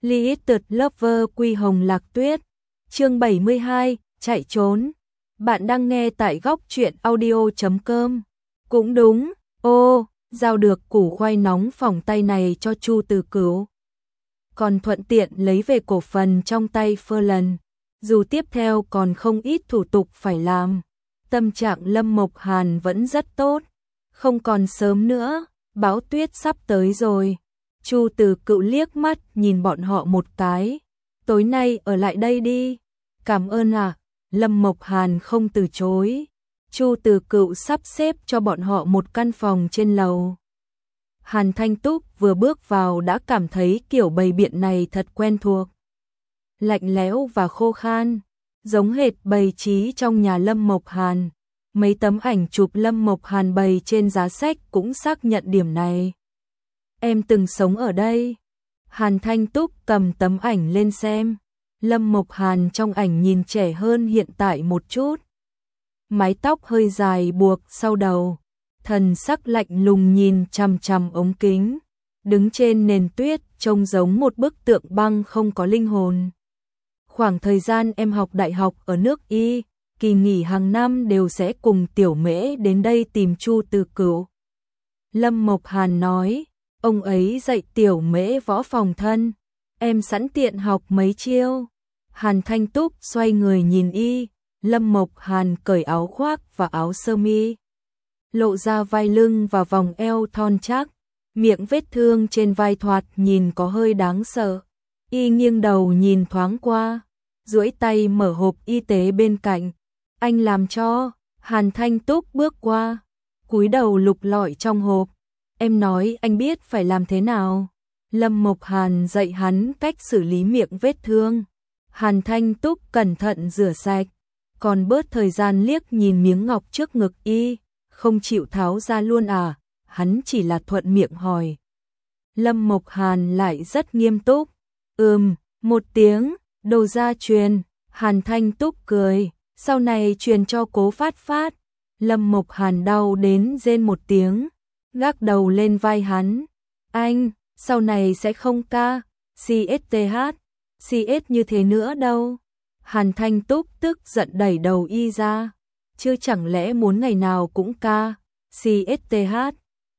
Little Lover Quy Hồng Lạc Tuyết, chương 72, chạy trốn. Bạn đang nghe tại góc truyện audio.com. Cũng đúng, giao được củ khoai nóng phỏng tay này cho Chu Từ Cửu. Còn thuận tiện lấy về cổ phần trong tay Ferland. Dù tiếp theo còn không ít thủ tục phải làm, tâm trạng Lâm Mộc Hàn vẫn rất tốt. Không còn sớm nữa, bão tuyết sắp tới rồi. Chu Từ Cửu liếc mắt nhìn bọn họ một cái. Tối nay ở lại đây đi. Cảm ơn ạ. Lâm Mộc Hàn không từ chối. Chu Từ Cửu sắp xếp cho bọn họ một căn phòng trên lầu. Hàn Thanh Túc vừa bước vào đã cảm thấy kiểu bày biện này thật quen thuộc. Lạnh lẽo và khô khan, giống hệt bày trí trong nhà Lâm Mộc Hàn. Mấy tấm ảnh chụp Lâm Mộc Hàn bày trên giá sách cũng xác nhận điểm này. Em từng sống ở đây. Hàn Thanh Túc cầm tấm ảnh lên xem. Lâm Mộc Hàn trong ảnh nhìn trẻ hơn hiện tại một chút. Mái tóc hơi dài buộc sau đầu, thần sắc lạnh lùng nhìn chằm chằm ống kính, đứng trên nền tuyết trông giống một bức tượng băng không có linh hồn. Khoảng thời gian em học đại học ở nước Y, kỳ nghỉ hàng năm đều sẽ cùng Tiểu Mễ đến đây tìm Chu Từ Cửu. Lâm Mộc Hàn nói, ông ấy dạy Tiểu Mễ võ phòng thân, em sẵn tiện học mấy chiêu. Hàn Thanh Túc xoay người nhìn y, Lâm Mộc Hàn cởi áo khoác và áo sơ mi, lộ ra vai lưng và vòng eo thon chắc, miệng vết thương trên vai thoạt nhìn có hơi đáng sợ. Y nghiêng đầu nhìn thoáng qua, duỗi tay mở hộp y tế bên cạnh. Anh làm cho. Hàn Thanh Túc bước qua, cúi đầu lục lọi trong hộp. Em nói anh biết phải làm thế nào. Lâm Mộc Hàn dạy hắn cách xử lý miệng vết thương. Hàn Thanh Túc cẩn thận rửa sạch, còn bớt thời gian liếc nhìn miếng ngọc trước ngực y, không chịu tháo ra luôn à, hắn chỉ là thuận miệng hỏi. Lâm Mộc Hàn lại rất nghiêm túc, một tiếng, đồ gia truyền. Hàn Thanh Túc cười, sau này truyền cho Cố Phát Phát. Lâm Mộc Hàn đau đến rên một tiếng, gác đầu lên vai hắn. Anh, sau này sẽ không ca, CSTH. CS như thế nữa đâu. Hàn Thanh Túc tức giận đẩy đầu y ra. Chứ chẳng lẽ muốn ngày nào cũng ca CSTH.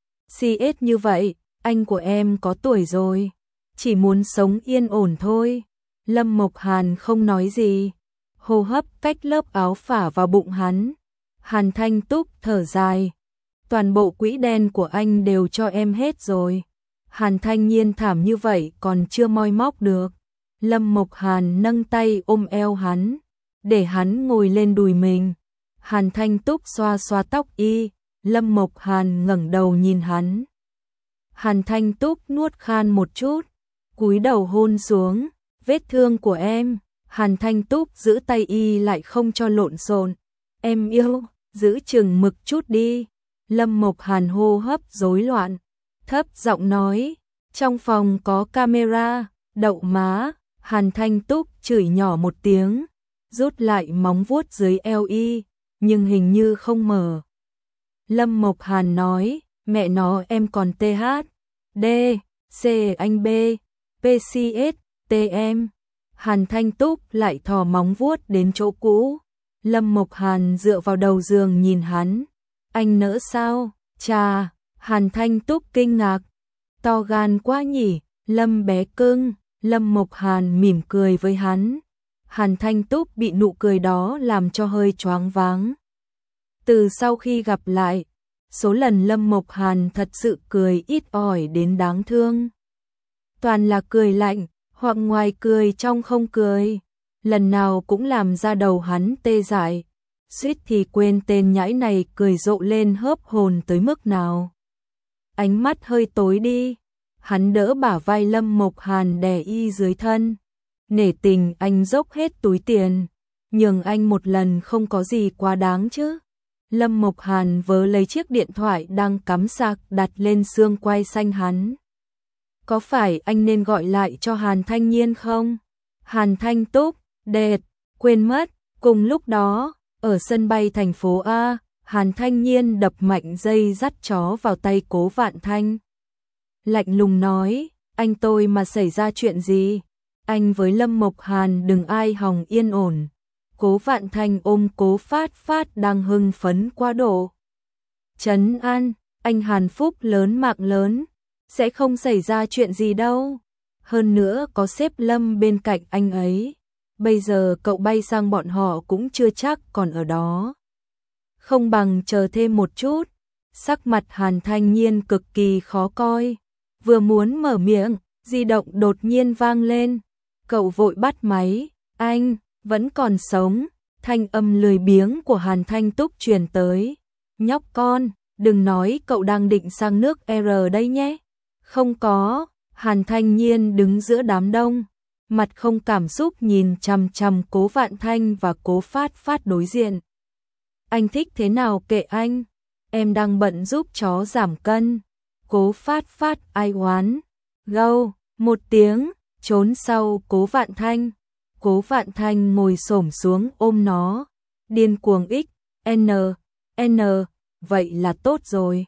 CS như vậy, anh của em có tuổi rồi, chỉ muốn sống yên ổn thôi. Lâm Mộc Hàn không nói gì, hô hấp cách lớp áo phả vào bụng hắn. Hàn Thanh Túc thở dài, toàn bộ quỹ đen của anh đều cho em hết rồi. Hàn Thanh Nhiên thảm như vậy còn chưa moi móc được. Lâm Mộc Hàn nâng tay ôm eo hắn, để hắn ngồi lên đùi mình. Hàn Thanh Túc xoa xoa tóc y, Lâm Mộc Hàn ngẩng đầu nhìn hắn. Hàn Thanh Túc nuốt khan một chút, cúi đầu hôn xuống. Vết thương của em. Hàn Thanh Túc giữ tay y lại không cho lộn xộn. Em yêu, giữ chừng mực chút đi. Lâm Mộc Hàn hô hấp rối loạn, thấp giọng nói, trong phòng có camera. Đậu má. Hàn Thanh Túc chửi nhỏ một tiếng, rút lại móng vuốt dưới eo y, nhưng hình như không mở. Lâm Mộc Hàn nói, mẹ nó em còn TH, D, C anh B, PCS, TM. Hàn Thanh Túc lại thò móng vuốt đến chỗ cũ. Lâm Mộc Hàn dựa vào đầu giường nhìn hắn. Anh nỡ sao? Chà, Hàn Thanh Túc kinh ngạc. To gan quá nhỉ, Lâm bé cưng. Lâm Mộc Hàn mỉm cười với hắn. Hàn Thanh Túc bị nụ cười đó làm cho hơi choáng váng. Từ sau khi gặp lại, số lần Lâm Mộc Hàn thật sự cười ít ỏi đến đáng thương. Toàn là cười lạnh, hoặc ngoài cười trong không cười. Lần nào cũng làm ra đầu hắn tê dại. Suýt thì quên tên nhãi này cười rộ lên hớp hồn tới mức nào. Ánh mắt hơi tối đi. Hắn đỡ bả vai Lâm Mộc Hàn đè y dưới thân. Nể tình anh dốc hết túi tiền, nhường anh một lần không có gì quá đáng chứ. Lâm Mộc Hàn vớ lấy chiếc điện thoại đang cắm sạc đặt lên xương quai xanh hắn. Có phải anh nên gọi lại cho Hàn Thanh Nhiên không? Hàn Thanh Túc, đệt, quên mất. Cùng lúc đó, ở sân bay thành phố A, Hàn Thanh Nhiên đập mạnh dây dắt chó vào tay Cố Vạn Thanh. Lạnh lùng nói, anh tôi mà xảy ra chuyện gì, anh với Lâm Mộc Hàn đừng ai hòng yên ổn. Cố Vạn Thanh ôm Cố Phát Phát đang hưng phấn quá độ. Trấn an, anh Hàn Phúc lớn mạng lớn, sẽ không xảy ra chuyện gì đâu. Hơn nữa có sếp Lâm bên cạnh anh ấy. Bây giờ cậu bay sang bọn họ cũng chưa chắc còn ở đó. Không bằng chờ thêm một chút. Sắc mặt Hàn Thanh Nhiên cực kỳ khó coi. Vừa muốn mở miệng, di động đột nhiên vang lên. Cậu vội bắt máy, anh, vẫn còn sống. Thanh âm lười biếng của Hàn Thanh Túc truyền tới. Nhóc con, đừng nói cậu đang định sang nước R đây nhé. Không có, Hàn Thanh Nhiên đứng giữa đám đông. Mặt không cảm xúc nhìn chằm chằm Cố Vạn Thanh và Cố Phát Phát đối diện. Anh thích thế nào kệ anh, em đang bận giúp chó giảm cân. Cố Phát Phát ai oán. Gâu, một tiếng, trốn sau Cố Vạn Thanh. Cố Vạn Thanh ngồi xổm xuống ôm nó. Điên cuồng N, vậy là tốt rồi.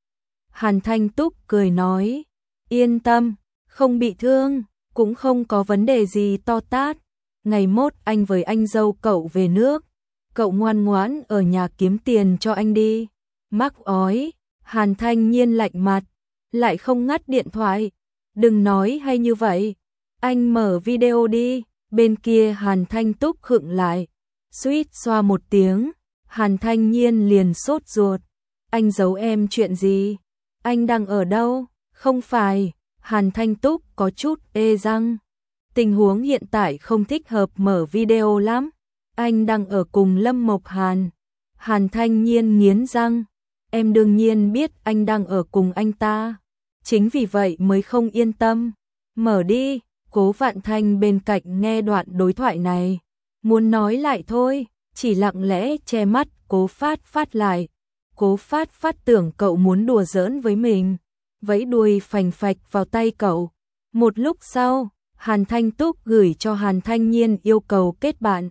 Hàn Thanh Túc cười nói, yên tâm, không bị thương, cũng không có vấn đề gì to tát. Ngày mốt anh với anh dâu cậu về nước, cậu ngoan ngoãn ở nhà kiếm tiền cho anh đi. Mắc ói, Hàn Thanh Nhiên lạnh mặt, lại không ngắt điện thoại. Đừng nói hay như vậy, anh mở video đi. Bên kia Hàn Thanh Túc khựng lại, suýt xoa một tiếng. Hàn Thanh Nhiên liền sốt ruột, anh giấu em chuyện gì? Anh đang ở đâu? Không phải, Hàn Thanh Túc có chút ê răng. Tình huống hiện tại không thích hợp mở video lắm. Anh đang ở cùng Lâm Mộc Hàn. Hàn Thanh Nhiên nghiến răng, em đương nhiên biết anh đang ở cùng anh ta. Chính vì vậy mới không yên tâm. Mở đi. Cố Vạn Thanh bên cạnh nghe đoạn đối thoại này, muốn nói lại thôi, chỉ lặng lẽ che mắt Cố Phát Phát lại. Cố Phát Phát tưởng cậu muốn đùa giỡn với mình, vẫy đuôi phành phạch vào tay cậu. Một lúc sau, Hàn Thanh Túc gửi cho Hàn Thanh Nhiên yêu cầu kết bạn.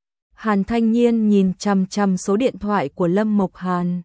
Hàn Thanh Nhiên nhìn chằm chằm số điện thoại của Lâm Mộc Hàn.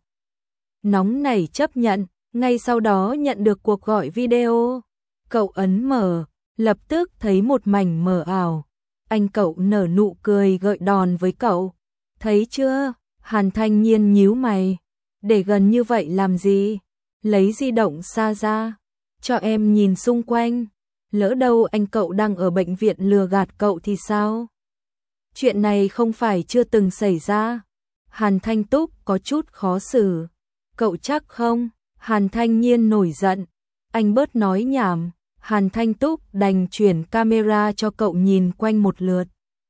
Nóng nảy chấp nhận, ngay sau đó nhận được cuộc gọi video. Cậu ấn mở, lập tức thấy một mảnh mờ ảo. Anh cậu nở nụ cười gợi đòn với cậu. Thấy chưa? Hàn Thanh Nhiên nhíu mày. Để gần như vậy làm gì? Lấy di động xa ra, cho em nhìn xung quanh. Lỡ đâu anh cậu đang ở bệnh viện lừa gạt cậu thì sao? Chuyện này không phải chưa từng xảy ra. Hàn Thanh Túc có chút khó xử. Cậu chắc không? Hàn Thanh Nhiên nổi giận. Anh bớt nói nhảm. Hàn Thanh Túc đành chuyển camera cho cậu nhìn quanh một lượt.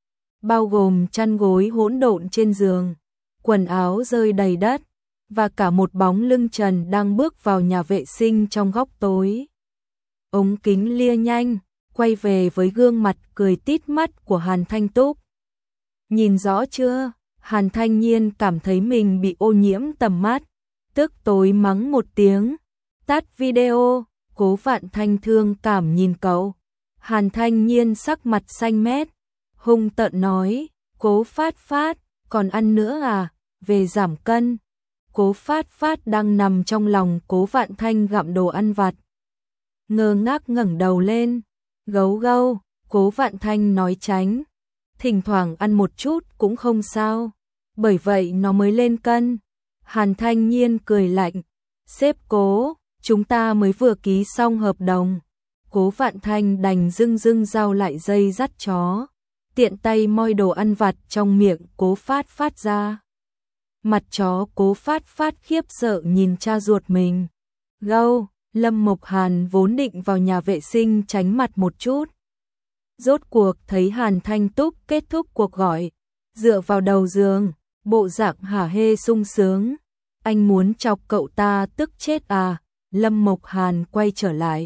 Bao gồm chăn gối hỗn độn trên giường, quần áo rơi đầy đất, và cả một bóng lưng trần đang bước vào nhà vệ sinh trong góc tối. Ống kính lia nhanh, quay về với gương mặt cười tít mắt của Hàn Thanh Túc. Nhìn rõ chưa? Hàn Thanh Nhiên cảm thấy mình bị ô nhiễm tầm mắt, tức tối mắng một tiếng. Tắt video. Cố Vạn Thanh thương cảm nhìn cậu. Hàn Thanh Nhiên sắc mặt xanh mét, hung tợn nói, Cố Phát Phát, còn ăn nữa à? Về giảm cân. Cố Phát Phát đang nằm trong lòng Cố Vạn Thanh gặm đồ ăn vặt. Ngơ ngác ngẩng đầu lên. Gấu gâu, Cố Vạn Thanh nói tránh. Thỉnh thoảng ăn một chút cũng không sao, bởi vậy nó mới lên cân. Hàn Thanh Nhiên cười lạnh, sếp Cố, chúng ta mới vừa ký xong hợp đồng. Cố Vạn Thanh đành dưng rao lại dây dắt chó, tiện tay moi đồ ăn vặt trong miệng Cố Phát Phát ra. Mặt chó Cố Phát Phát khiếp sợ nhìn cha ruột mình. Gâu, Lâm Mộc Hàn vốn định vào nhà vệ sinh tránh mặt một chút. Rốt cuộc thấy Hàn Thanh Túc kết thúc cuộc gọi, dựa vào đầu giường, bộ dạng hả hê sung sướng. Anh muốn chọc cậu ta tức chết à? Lâm Mộc Hàn quay trở lại.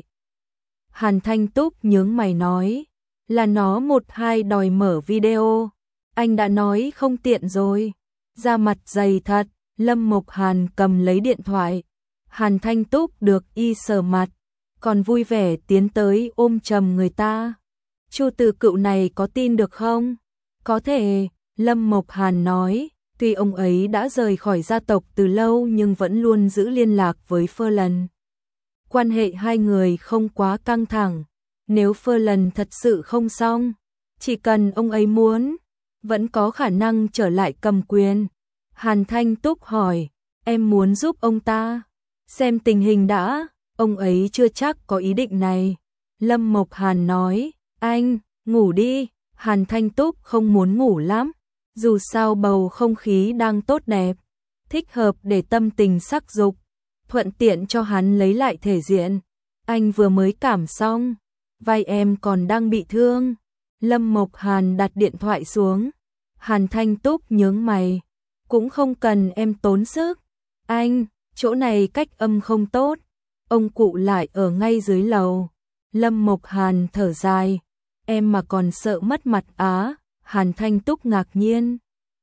Hàn Thanh Túc nhướng mày nói, là nó một hai đòi mở video. Anh đã nói không tiện rồi. Da mặt dày thật. Lâm Mộc Hàn cầm lấy điện thoại. Hàn Thanh Túc được y sờ mặt, còn vui vẻ tiến tới ôm chầm người ta. Chu Từ Cựu này có tin được không? Có thể, Lâm Mộc Hàn nói, tuy ông ấy đã rời khỏi gia tộc từ lâu nhưng vẫn luôn giữ liên lạc với Phơ Lần. Quan hệ hai người không quá căng thẳng, Nếu Ferland thật sự không xong, chỉ cần ông ấy muốn, vẫn có khả năng trở lại cầm quyền. Hàn Thanh Túc hỏi, em muốn giúp ông ta? Xem tình hình đã, ông ấy chưa chắc có ý định này. Lâm Mộc Hàn nói, anh, ngủ đi. Hàn Thanh Túc không muốn ngủ lắm, dù sao bầu không khí đang tốt đẹp, thích hợp để tâm tình sắc dục, thuận tiện cho hắn lấy lại thể diện. Anh vừa mới cảm xong, vai em còn đang bị thương. Lâm Mộc Hàn đặt điện thoại xuống. Hàn Thanh Túc nhướng mày, cũng không cần em tốn sức. Anh, chỗ này cách âm không tốt, ông cụ lại ở ngay dưới lầu. Lâm Mộc Hàn thở dài, em mà còn sợ mất mặt á? Hàn Thanh Túc ngạc nhiên.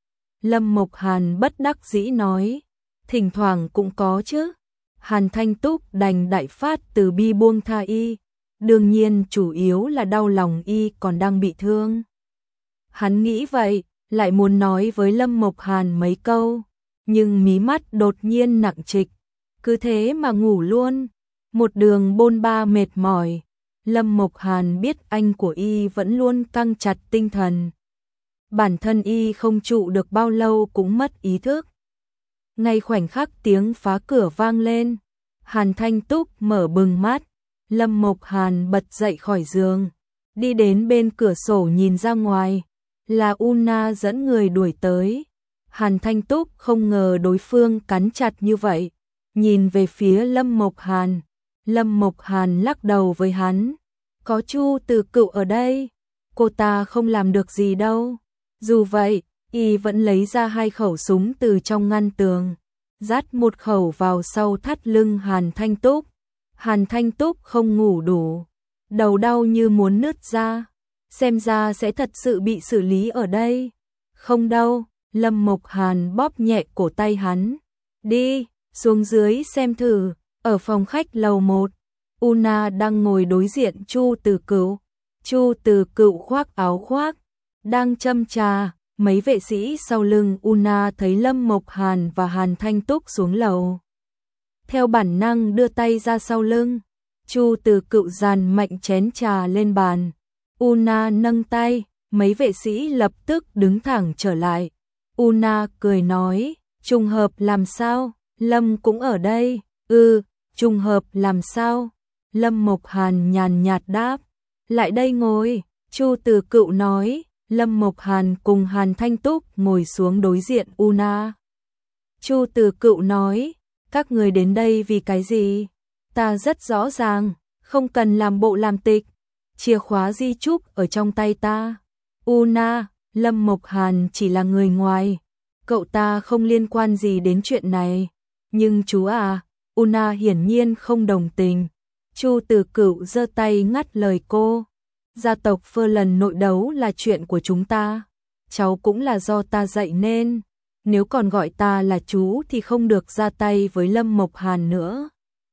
Lâm Mộc Hàn bất đắc dĩ nói, thỉnh thoảng cũng có chứ. Hàn Thanh Túc đành đại phát từ bi buông tha y, đương nhiên chủ yếu là đau lòng y còn đang bị thương. Hắn nghĩ vậy, lại muốn nói với Lâm Mộc Hàn mấy câu, nhưng mí mắt đột nhiên nặng trịch, cứ thế mà ngủ luôn. Một đường bôn ba mệt mỏi, Lâm Mộc Hàn biết anh của y vẫn luôn căng chặt tinh thần. Bản thân y không trụ được bao lâu cũng mất ý thức. Ngay khoảnh khắc tiếng phá cửa vang lên, Hàn Thanh Túc mở bừng mắt. Lâm Mộc Hàn bật dậy khỏi giường, đi đến bên cửa sổ nhìn ra ngoài, là Una dẫn người đuổi tới. Hàn Thanh Túc không ngờ đối phương cắn chặt như vậy, nhìn về phía Lâm Mộc Hàn. Lâm Mộc Hàn lắc đầu với hắn, có Chu Từ Cựu ở đây, cô ta không làm được gì đâu. Dù vậy, y vẫn lấy ra 2 khẩu súng từ trong ngăn tường, dát một khẩu vào sau thắt lưng Hàn Thanh Túc. Hàn Thanh Túc không ngủ đủ, đầu đau như muốn nứt ra, xem ra sẽ thật sự bị xử lý ở đây. Không đâu, Lâm Mộc Hàn bóp nhẹ cổ tay hắn, đi, xuống dưới xem thử. Ở phòng khách lầu 1, Una đang ngồi đối diện Chu Từ Cựu. Chu Từ Cựu khoác áo khoác, đang châm trà. Mấy vệ sĩ sau lưng Una thấy Lâm Mộc Hàn và Hàn Thanh Túc xuống lầu, theo bản năng đưa tay ra sau lưng. Chu Từ Cựu dàn mạnh chén trà lên bàn. Una nâng tay, mấy vệ sĩ lập tức đứng thẳng trở lại. Una cười nói, trùng hợp làm sao? Lâm cũng ở đây. Trùng hợp làm sao? Lâm Mộc Hàn nhàn nhạt đáp, lại đây ngồi. Chu Từ Cựu nói. Lâm Mộc Hàn cùng Hàn Thanh Túc ngồi xuống đối diện Una. Chu Từ Cựu nói, các người đến đây vì cái gì? Ta rất rõ ràng, không cần làm bộ làm tịch. Chìa khóa di chúc ở trong tay ta. Una, Lâm Mộc Hàn chỉ là người ngoài, cậu ta không liên quan gì đến chuyện này. Nhưng chú à, Una hiển nhiên không đồng tình. Chu Từ Cựu giơ tay ngắt lời cô. Gia tộc Ferland nội đấu là chuyện của chúng ta. Cháu cũng là do ta dạy nên. Nếu còn gọi ta là chú thì không được ra tay với Lâm Mộc Hàn nữa.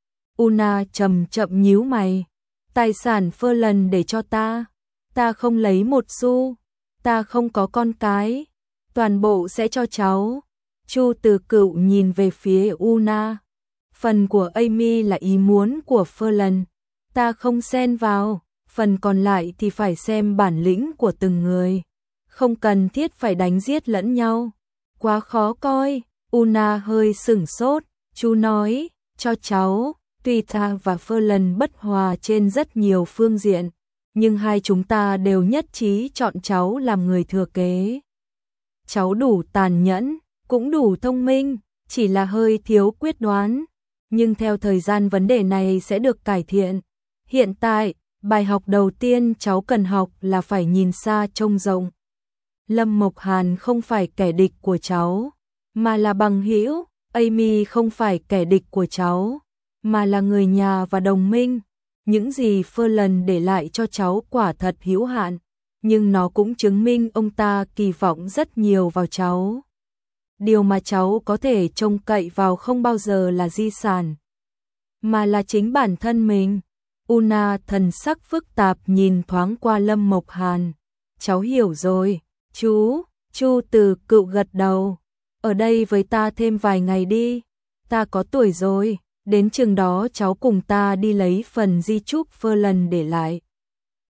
Una chậm chậm nhíu mày. Tài sản Ferland để cho ta. Ta không lấy một xu. Ta không có con cái. Toàn bộ sẽ cho cháu. Chu Từ Cựu nhìn về phía Una. Phần của Amy là ý muốn của Ferland. Ta không xen vào. Phần còn lại thì phải xem bản lĩnh của từng người. Không cần thiết phải đánh giết lẫn nhau. Quá khó coi. Una hơi sửng sốt. Chú nói, cho cháu. Tuy ta và Ferland bất hòa trên rất nhiều phương diện, nhưng hai chúng ta đều nhất trí chọn cháu làm người thừa kế. Cháu đủ tàn nhẫn, cũng đủ thông minh, chỉ là hơi thiếu quyết đoán. Nhưng theo thời gian vấn đề này sẽ được cải thiện. Hiện tại, bài học đầu tiên cháu cần học là phải nhìn xa trông rộng. Lâm Mộc Hàn không phải kẻ địch của cháu, mà là bằng hữu. Amy không phải kẻ địch của cháu, mà là người nhà và đồng minh. Những gì Ferland để lại cho cháu quả thật hữu hạn, nhưng nó cũng chứng minh ông ta kỳ vọng rất nhiều vào cháu. Điều mà cháu có thể trông cậy vào không bao giờ là di sản, mà là chính bản thân mình. Una thần sắc phức tạp nhìn thoáng qua Lâm Mộc Hàn. Cháu hiểu rồi, chú. Chu Từ Cựu gật đầu. Ở đây với ta thêm vài ngày đi. Ta có tuổi rồi, đến chừng đó cháu cùng ta đi lấy phần di chúc Ferland để lại.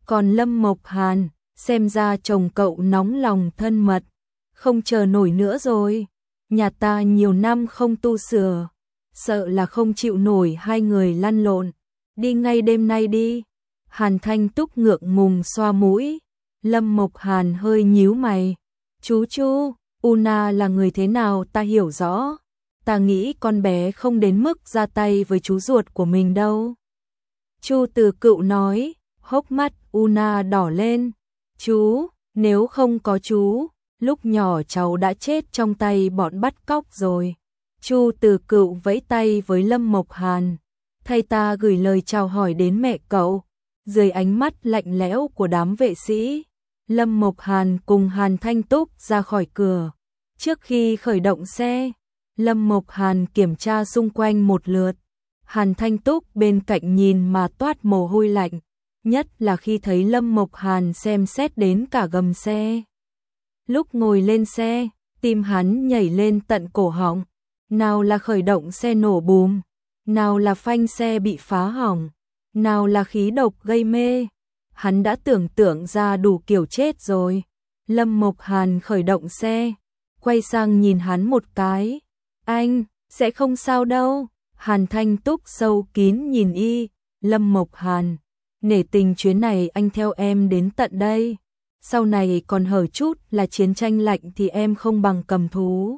Còn Lâm Mộc Hàn, xem ra chồng cậu nóng lòng thân mật, không chờ nổi nữa rồi. Nhà ta nhiều năm không tu sửa, sợ là không chịu nổi hai người lăn lộn. Đi ngay đêm nay đi. Hàn Thanh Túc ngượng ngùng xoa mũi. Lâm Mộc Hàn hơi nhíu mày. Chú Chu, Una là người thế nào ta hiểu rõ. Ta nghĩ con bé không đến mức ra tay với chú ruột của mình đâu. Chu Từ Cựu nói, hốc mắt Una đỏ lên. Chú, nếu không có chú, lúc nhỏ cháu đã chết trong tay bọn bắt cóc rồi. Chu Từ Cựu vẫy tay với Lâm Mộc Hàn. Thay ta gửi lời chào hỏi đến mẹ cậu. Dưới ánh mắt lạnh lẽo của đám vệ sĩ, Lâm Mộc Hàn cùng Hàn Thanh Túc ra khỏi cửa. Trước khi khởi động xe, Lâm Mộc Hàn kiểm tra xung quanh một lượt. Hàn Thanh Túc bên cạnh nhìn mà toát mồ hôi lạnh, nhất là khi thấy Lâm Mộc Hàn xem xét đến cả gầm xe. Lúc ngồi lên xe, tim hắn nhảy lên tận cổ họng, nào là khởi động xe nổ bùm, nào là phanh xe bị phá hỏng, nào là khí độc gây mê. Hắn đã tưởng tượng ra đủ kiểu chết rồi. Lâm Mộc Hàn khởi động xe, quay sang nhìn hắn một cái. Anh, sẽ không sao đâu. Hàn Thanh Túc sâu kín nhìn y. Lâm Mộc Hàn, nể tình chuyến này anh theo em đến tận đây. Sau này còn hở chút là chiến tranh lạnh thì em không bằng cầm thú.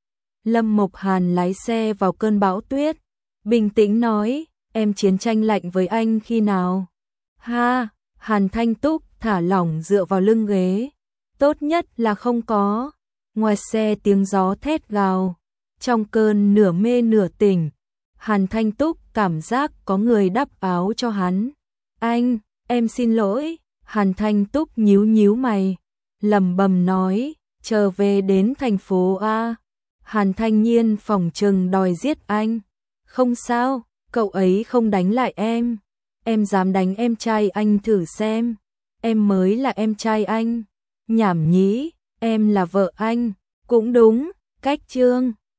Lâm Mộc Hàn lái xe vào cơn bão tuyết, bình tĩnh nói, em chiến tranh lạnh với anh khi nào? Ha, Hàn Thanh Túc thả lỏng dựa vào lưng ghế. Tốt nhất là không có. Ngoài xe tiếng gió thét gào. Trong cơn nửa mê nửa tỉnh, Hàn Thanh Túc cảm giác có người đắp áo cho hắn. Anh, em xin lỗi. Hàn Thanh Túc nhíu nhíu mày, lẩm bẩm nói, chờ về đến thành phố A. Hàn Thanh Nhiên phỏng chừng đòi giết anh. Không sao, cậu ấy không đánh lại em. Em dám đánh em trai anh thử xem. Em mới là em trai anh. Nhảm nhí, em là vợ anh. Cũng đúng, cách chương.